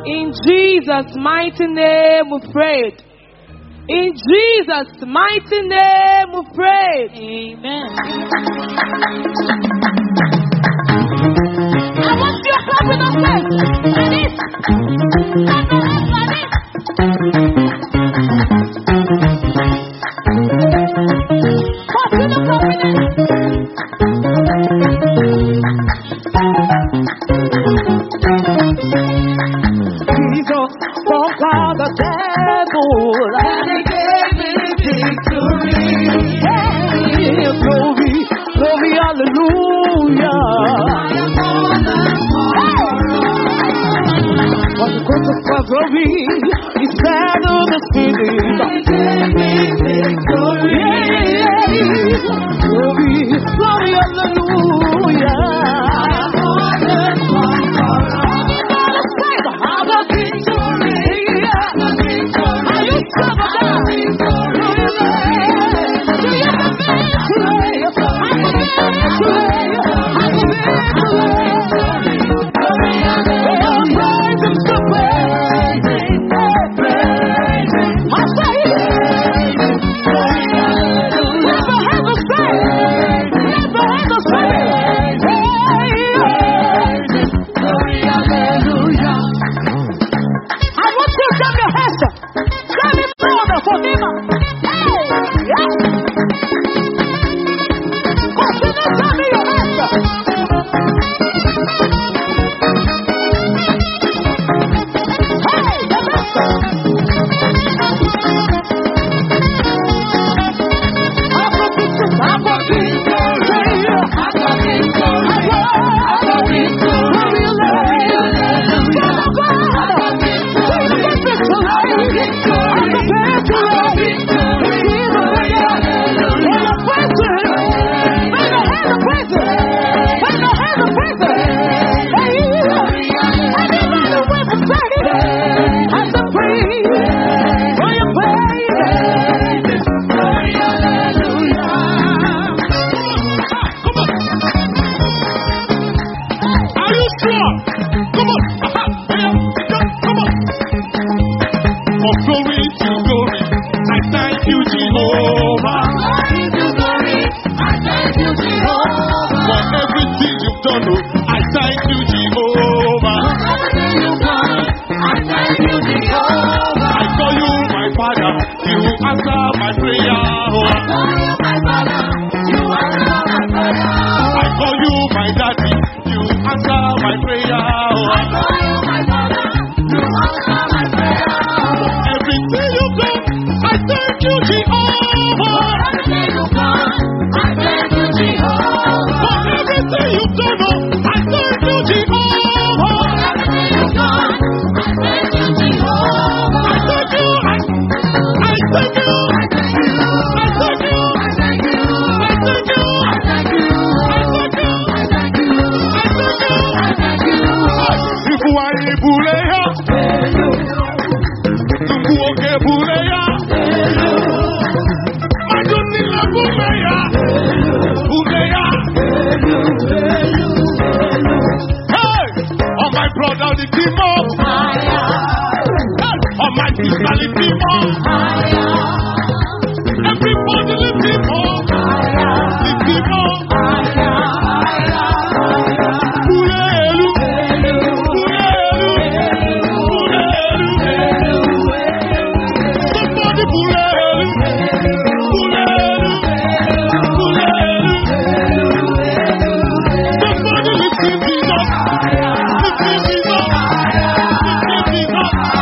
In Jesus' mighty name we prayed. In Jesus' mighty name we prayed. Amen. I want you to clap in the face. Continue clapping it. Jesus conquered the devil and he gave me victory. Yeah, glory, glory, hallelujah. On the cross of Calvary, he settled the spirit. He gave me victory. Yeah, glory, glory, hallelujah.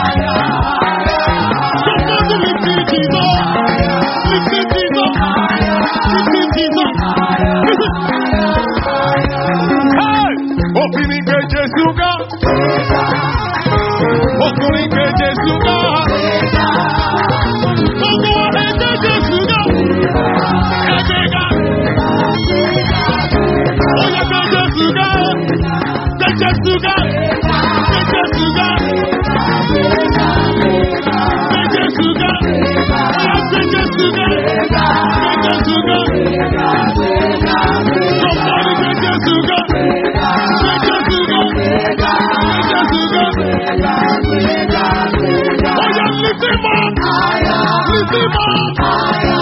Jesus. Oh, yeah, lift him up. Lift him up.